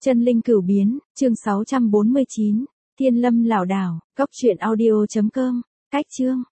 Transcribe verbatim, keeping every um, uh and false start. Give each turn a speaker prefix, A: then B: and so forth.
A: Chân linh cửu biến, chương sáu trăm bốn mươi chín, Thiên Lâm lảo đảo, cốc truyện audio chấm com, cách chương.